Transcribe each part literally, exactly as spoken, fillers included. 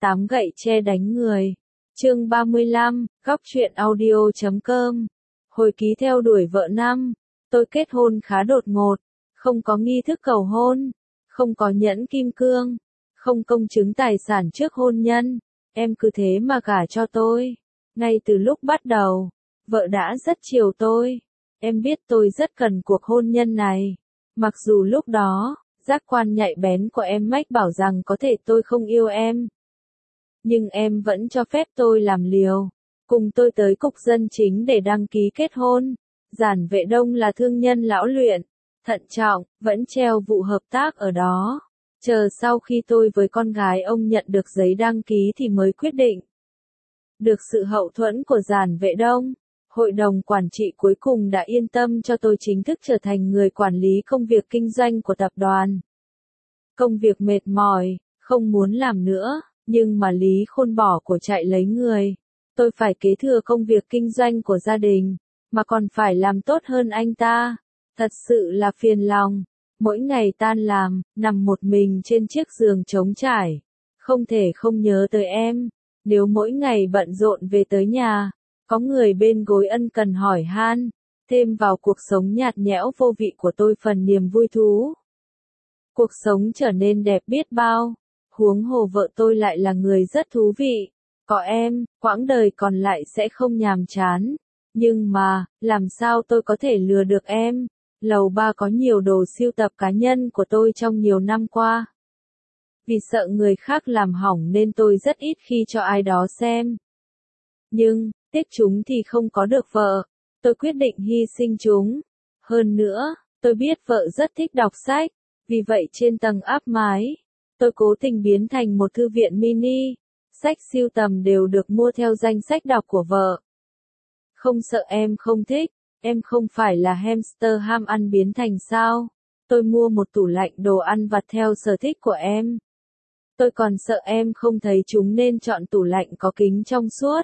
Tám gậy tre đánh người. Chương ba mươi lăm, góc truyện audio chấm com. Hồi ký theo đuổi vợ năm. Tôi kết hôn khá đột ngột, không có nghi thức cầu hôn, không có nhẫn kim cương, không công chứng tài sản trước hôn nhân, em cứ thế mà gả cho tôi. Ngay từ lúc bắt đầu, vợ đã rất chiều tôi. Em biết tôi rất cần cuộc hôn nhân này. Mặc dù lúc đó, giác quan nhạy bén của em mách bảo rằng có thể tôi không yêu em. Nhưng em vẫn cho phép tôi làm liều. Cùng tôi tới cục dân chính để đăng ký kết hôn. Giản Vệ Đông là thương nhân lão luyện, thận trọng, vẫn treo vụ hợp tác ở đó. Chờ sau khi tôi với con gái ông nhận được giấy đăng ký thì mới quyết định. Được sự hậu thuẫn của Giản Vệ Đông, hội đồng quản trị cuối cùng đã yên tâm cho tôi chính thức trở thành người quản lý công việc kinh doanh của tập đoàn. Công việc mệt mỏi, không muốn làm nữa, nhưng mà Lý Khôn bỏ của chạy lấy người. Tôi phải kế thừa công việc kinh doanh của gia đình, mà còn phải làm tốt hơn anh ta. Thật sự là phiền lòng. Mỗi ngày tan làm, nằm một mình trên chiếc giường trống trải. Không thể không nhớ tới em. Nếu mỗi ngày bận rộn về tới nhà, có người bên gối ân cần hỏi han, thêm vào cuộc sống nhạt nhẽo vô vị của tôi phần niềm vui thú. Cuộc sống trở nên đẹp biết bao. Huống hồ vợ tôi lại là người rất thú vị. Có em, quãng đời còn lại sẽ không nhàm chán. Nhưng mà, làm sao tôi có thể lừa được em? Lầu ba có nhiều đồ sưu tập cá nhân của tôi trong nhiều năm qua. Vì sợ người khác làm hỏng nên tôi rất ít khi cho ai đó xem. Nhưng, tiếc chúng thì không có được vợ. Tôi quyết định hy sinh chúng. Hơn nữa, tôi biết vợ rất thích đọc sách. Vì vậy trên tầng áp mái, tôi cố tình biến thành một thư viện mini. Sách sưu tầm đều được mua theo danh sách đọc của vợ. Không sợ em không thích, em không phải là hamster ham ăn biến thành sao? Tôi mua một tủ lạnh đồ ăn vặt theo sở thích của em. Tôi còn sợ em không thấy chúng nên chọn tủ lạnh có kính trong suốt.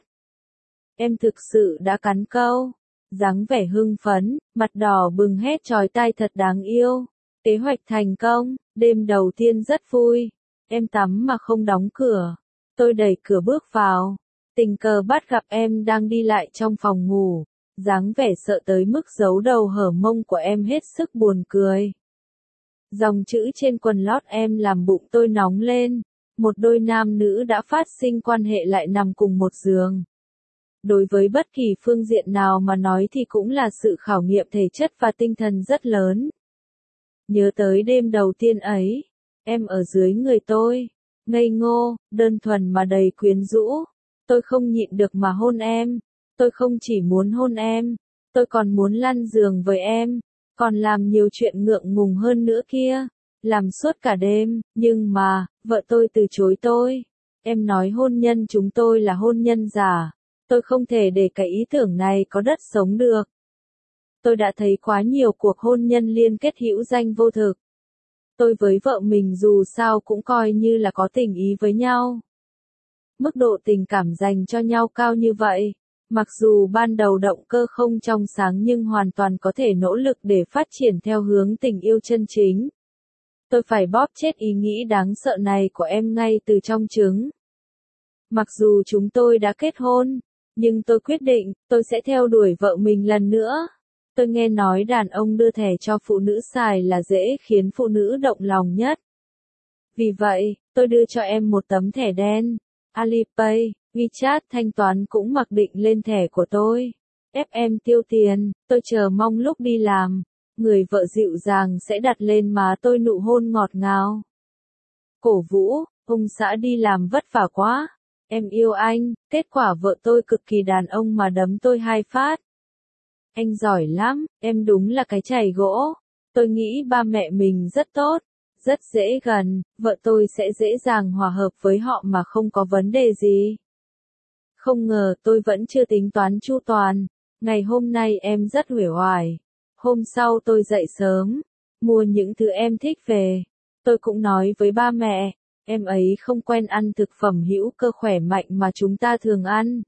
Em thực sự đã cắn câu. Dáng vẻ hưng phấn, mặt đỏ bừng hét chói tai thật đáng yêu. Kế hoạch thành công, đêm đầu tiên rất vui. Em tắm mà không đóng cửa. Tôi đẩy cửa bước vào. Tình cờ bắt gặp em đang đi lại trong phòng ngủ. Dáng vẻ sợ tới mức giấu đầu hở mông của em hết sức buồn cười. Dòng chữ trên quần lót em làm bụng tôi nóng lên. Một đôi nam nữ đã phát sinh quan hệ lại nằm cùng một giường. Đối với bất kỳ phương diện nào mà nói thì cũng là sự khảo nghiệm thể chất và tinh thần rất lớn. Nhớ tới đêm đầu tiên ấy, em ở dưới người tôi, ngây ngô, đơn thuần mà đầy quyến rũ. Tôi không nhịn được mà hôn em. Tôi không chỉ muốn hôn em, tôi còn muốn lăn giường với em, còn làm nhiều chuyện ngượng ngùng hơn nữa kia. Làm suốt cả đêm, nhưng mà, vợ tôi từ chối tôi. Em nói hôn nhân chúng tôi là hôn nhân giả. Tôi không thể để cái ý tưởng này có đất sống được. Tôi đã thấy quá nhiều cuộc hôn nhân liên kết hữu danh vô thực. Tôi với vợ mình dù sao cũng coi như là có tình ý với nhau. Mức độ tình cảm dành cho nhau cao như vậy, mặc dù ban đầu động cơ không trong sáng nhưng hoàn toàn có thể nỗ lực để phát triển theo hướng tình yêu chân chính. Tôi phải bóp chết ý nghĩ đáng sợ này của em ngay từ trong trứng. Mặc dù chúng tôi đã kết hôn, nhưng tôi quyết định, tôi sẽ theo đuổi vợ mình lần nữa. Tôi nghe nói đàn ông đưa thẻ cho phụ nữ xài là dễ khiến phụ nữ động lòng nhất. Vì vậy, tôi đưa cho em một tấm thẻ đen. Alipay, WeChat thanh toán cũng mặc định lên thẻ của tôi. Ép em tiêu tiền, tôi chờ mong lúc đi làm. Người vợ dịu dàng sẽ đặt lên má tôi nụ hôn ngọt ngào. Cổ vũ, ông xã đi làm vất vả quá. Em yêu anh, kết quả vợ tôi cực kỳ đàn ông mà đấm tôi hai phát. Anh giỏi lắm, em đúng là cái chày gỗ. Tôi nghĩ ba mẹ mình rất tốt, rất dễ gần, vợ tôi sẽ dễ dàng hòa hợp với họ mà không có vấn đề gì. Không ngờ tôi vẫn chưa tính toán chu toàn. Ngày hôm nay em rất uể oải. Hôm sau tôi dậy sớm, mua những thứ em thích về. Tôi cũng nói với ba mẹ, em ấy không quen ăn thực phẩm hữu cơ khỏe mạnh mà chúng ta thường ăn.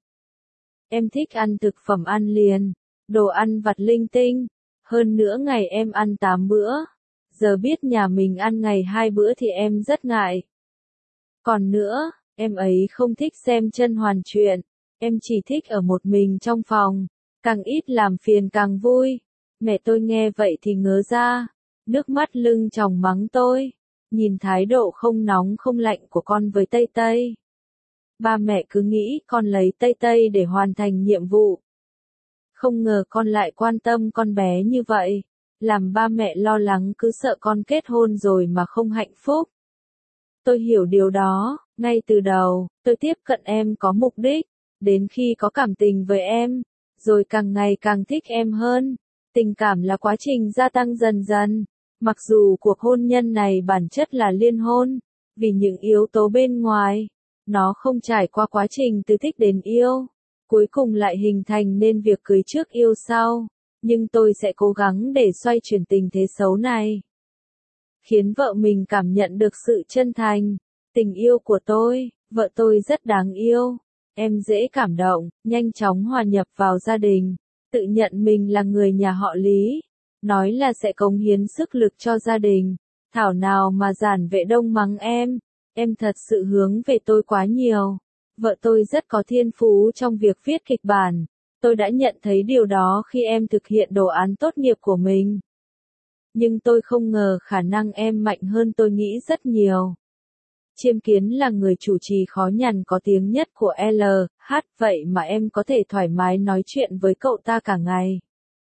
Em thích ăn thực phẩm ăn liền, đồ ăn vặt linh tinh. Hơn nữa ngày em ăn tám bữa. Giờ biết nhà mình ăn ngày hai bữa thì em rất ngại. Còn nữa, Em ấy không thích xem chân hoàn truyện, em chỉ thích ở một mình trong phòng, càng ít làm phiền càng vui. Mẹ tôi nghe vậy thì ngớ ra, nước mắt lưng tròng mắng tôi, nhìn thái độ không nóng không lạnh của con với Tây Tây. Ba mẹ cứ nghĩ con lấy Tây Tây để hoàn thành nhiệm vụ. Không ngờ con lại quan tâm con bé như vậy, làm ba mẹ lo lắng cứ sợ con kết hôn rồi mà không hạnh phúc. Tôi hiểu điều đó, ngay từ đầu, tôi tiếp cận em có mục đích, đến khi có cảm tình với em, rồi càng ngày càng thích em hơn. Tình cảm là quá trình gia tăng dần dần, mặc dù cuộc hôn nhân này bản chất là liên hôn, vì những yếu tố bên ngoài, nó không trải qua quá trình từ thích đến yêu, cuối cùng lại hình thành nên việc cưới trước yêu sau, nhưng tôi sẽ cố gắng để xoay chuyển tình thế xấu này, khiến vợ mình cảm nhận được sự chân thành, tình yêu của tôi. Vợ tôi rất đáng yêu, em dễ cảm động, nhanh chóng hòa nhập vào gia đình, tự nhận mình là người nhà họ Lý, nói là sẽ cống hiến sức lực cho gia đình. Thảo nào mà Giản Vệ Đông mắng em, em thật sự hướng về tôi quá nhiều. Vợ tôi rất có thiên phú trong việc viết kịch bản, tôi đã nhận thấy điều đó khi em thực hiện đồ án tốt nghiệp của mình. Nhưng tôi không ngờ khả năng em mạnh hơn tôi nghĩ rất nhiều. Chiêm Kiến là người chủ trì khó nhằn có tiếng nhất của L H, vậy mà em có thể thoải mái nói chuyện với cậu ta cả ngày.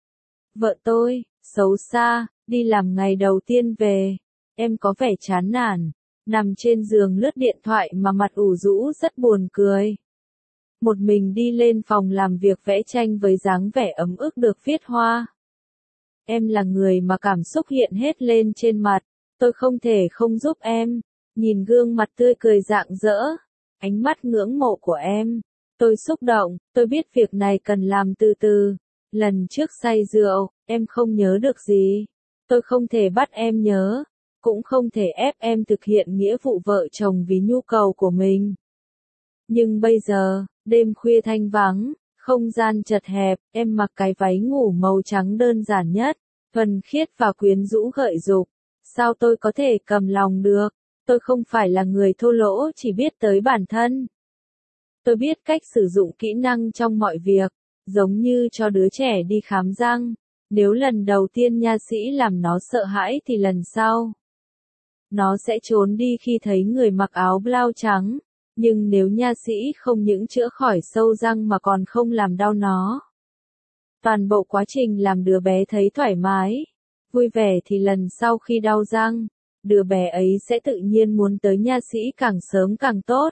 Vợ tôi, xấu xa, đi làm ngày đầu tiên về, em có vẻ chán nản, nằm trên giường lướt điện thoại mà mặt ủ rũ rất buồn cười. Một mình đi lên phòng làm việc vẽ tranh với dáng vẻ ấm ức được viết hoa. Em là người mà cảm xúc hiện hết lên trên mặt, tôi không thể không giúp em. Nhìn gương mặt tươi cười rạng rỡ, ánh mắt ngưỡng mộ của em, tôi xúc động, tôi biết việc này cần làm từ từ. Lần trước say rượu, em không nhớ được gì. Tôi không thể bắt em nhớ, cũng không thể ép em thực hiện nghĩa vụ vợ chồng vì nhu cầu của mình. Nhưng bây giờ, đêm khuya thanh vắng, không gian chật hẹp, em mặc cái váy ngủ màu trắng đơn giản nhất, thuần khiết và quyến rũ gợi dục. Sao tôi có thể cầm lòng được? Tôi không phải là người thô lỗ chỉ biết tới bản thân. Tôi biết cách sử dụng kỹ năng trong mọi việc, giống như cho đứa trẻ đi khám răng. Nếu lần đầu tiên nha sĩ làm nó sợ hãi thì lần sau, nó sẽ trốn đi khi thấy người mặc áo blau trắng. Nhưng nếu nha sĩ không những chữa khỏi sâu răng mà còn không làm đau nó, toàn bộ quá trình làm đứa bé thấy thoải mái, vui vẻ thì lần sau khi đau răng, đứa bé ấy sẽ tự nhiên muốn tới nha sĩ càng sớm càng tốt.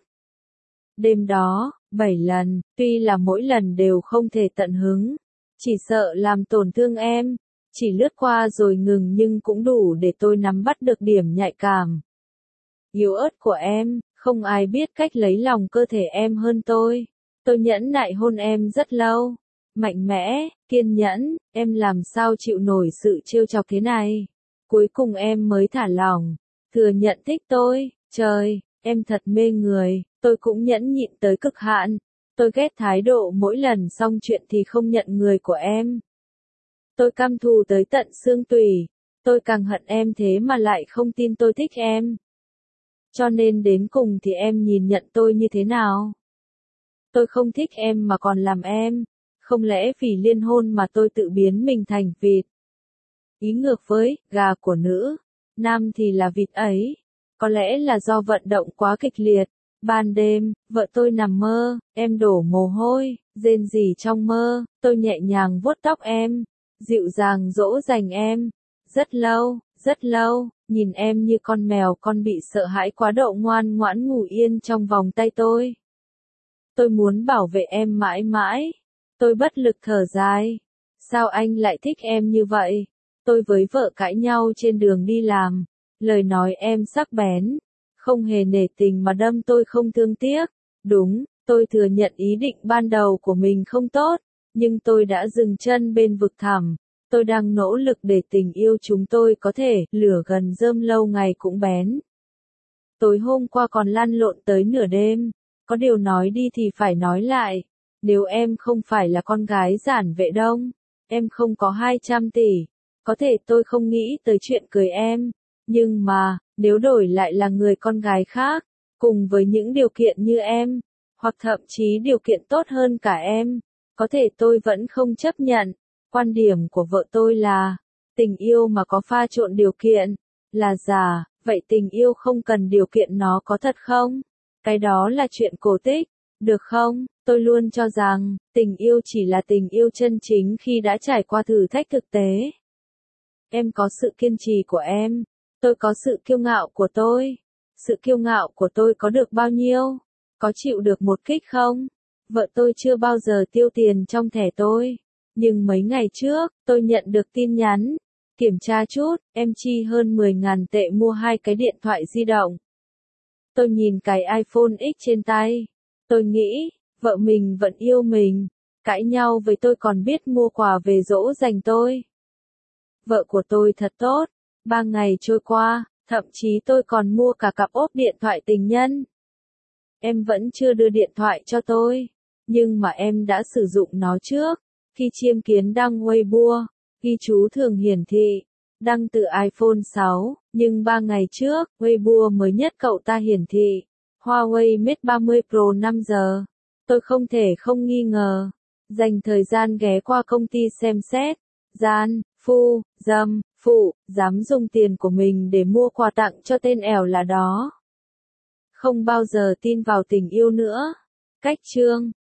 Đêm đó, bảy lần, tuy là mỗi lần đều không thể tận hứng, chỉ sợ làm tổn thương em, chỉ lướt qua rồi ngừng nhưng cũng đủ để tôi nắm bắt được điểm nhạy cảm yếu ớt của em. Không ai biết cách lấy lòng cơ thể em hơn tôi. Tôi nhẫn nại hôn em rất lâu, mạnh mẽ, kiên nhẫn, em làm sao chịu nổi sự trêu chọc thế này. Cuối cùng em mới thả lỏng, thừa nhận thích tôi. Trời, em thật mê người. Tôi cũng nhẫn nhịn tới cực hạn. Tôi ghét thái độ mỗi lần xong chuyện thì không nhận người của em. Tôi căm thù tới tận xương tủy. Tôi càng hận em thế mà lại không tin tôi thích em. Cho nên đến cùng thì em nhìn nhận tôi như thế nào? Tôi không thích em mà còn làm em. Không lẽ vì liên hôn mà tôi tự biến mình thành vịt? Ý ngược với gà của nữ, nam thì là vịt ấy. Có lẽ là do vận động quá kịch liệt. Ban đêm, vợ tôi nằm mơ, em đổ mồ hôi, rên rỉ trong mơ, tôi nhẹ nhàng vuốt tóc em, dịu dàng dỗ dành em. Rất lâu, rất lâu, nhìn em như con mèo con bị sợ hãi quá độ ngoan ngoãn ngủ yên trong vòng tay tôi. Tôi muốn bảo vệ em mãi mãi. Tôi bất lực thở dài. Sao anh lại thích em như vậy? Tôi với vợ cãi nhau trên đường đi làm. Lời nói em sắc bén, không hề nể tình mà đâm tôi không thương tiếc. Đúng, tôi thừa nhận ý định ban đầu của mình không tốt, nhưng tôi đã dừng chân bên vực thẳm. Tôi đang nỗ lực để tình yêu chúng tôi có thể lửa gần rơm lâu ngày cũng bén. Tối hôm qua còn lăn lộn tới nửa đêm. Có điều nói đi thì phải nói lại. Nếu em không phải là con gái Giản Vệ Đông, em không có hai trăm tỷ, có thể tôi không nghĩ tới chuyện cưới em. Nhưng mà, nếu đổi lại là người con gái khác, cùng với những điều kiện như em, hoặc thậm chí điều kiện tốt hơn cả em, có thể tôi vẫn không chấp nhận. Quan điểm của vợ tôi là, tình yêu mà có pha trộn điều kiện, là giả, vậy tình yêu không cần điều kiện nó có thật không? Cái đó là chuyện cổ tích, được không? Tôi luôn cho rằng, tình yêu chỉ là tình yêu chân chính khi đã trải qua thử thách thực tế. Em có sự kiên trì của em, tôi có sự kiêu ngạo của tôi. Sự kiêu ngạo của tôi có được bao nhiêu? Có chịu được một kích không? Vợ tôi chưa bao giờ tiêu tiền trong thẻ tôi. Nhưng mấy ngày trước, tôi nhận được tin nhắn. Kiểm tra chút, em chi hơn mười nghìn tệ mua hai cái điện thoại di động. Tôi nhìn cái iPhone X trên tay. Tôi nghĩ, vợ mình vẫn yêu mình. Cãi nhau với tôi còn biết mua quà về dỗ dành tôi. Vợ của tôi thật tốt. Ba ngày trôi qua, thậm chí tôi còn mua cả cặp ốp điện thoại tình nhân. Em vẫn chưa đưa điện thoại cho tôi. Nhưng mà em đã sử dụng nó trước. Khi Chiêm Kiến đăng Weibo, ghi chú thường hiển thị, đăng từ iPhone sáu, nhưng ba ngày trước, Weibo mới nhất cậu ta hiển thị, Huawei Mate ba mươi Pro năm giờ. Tôi không thể không nghi ngờ, dành thời gian ghé qua công ty xem xét, gian, phu, dâm, phụ, dám dùng tiền của mình để mua quà tặng cho tên ẻo là đó. Không bao giờ tin vào tình yêu nữa. Cách chương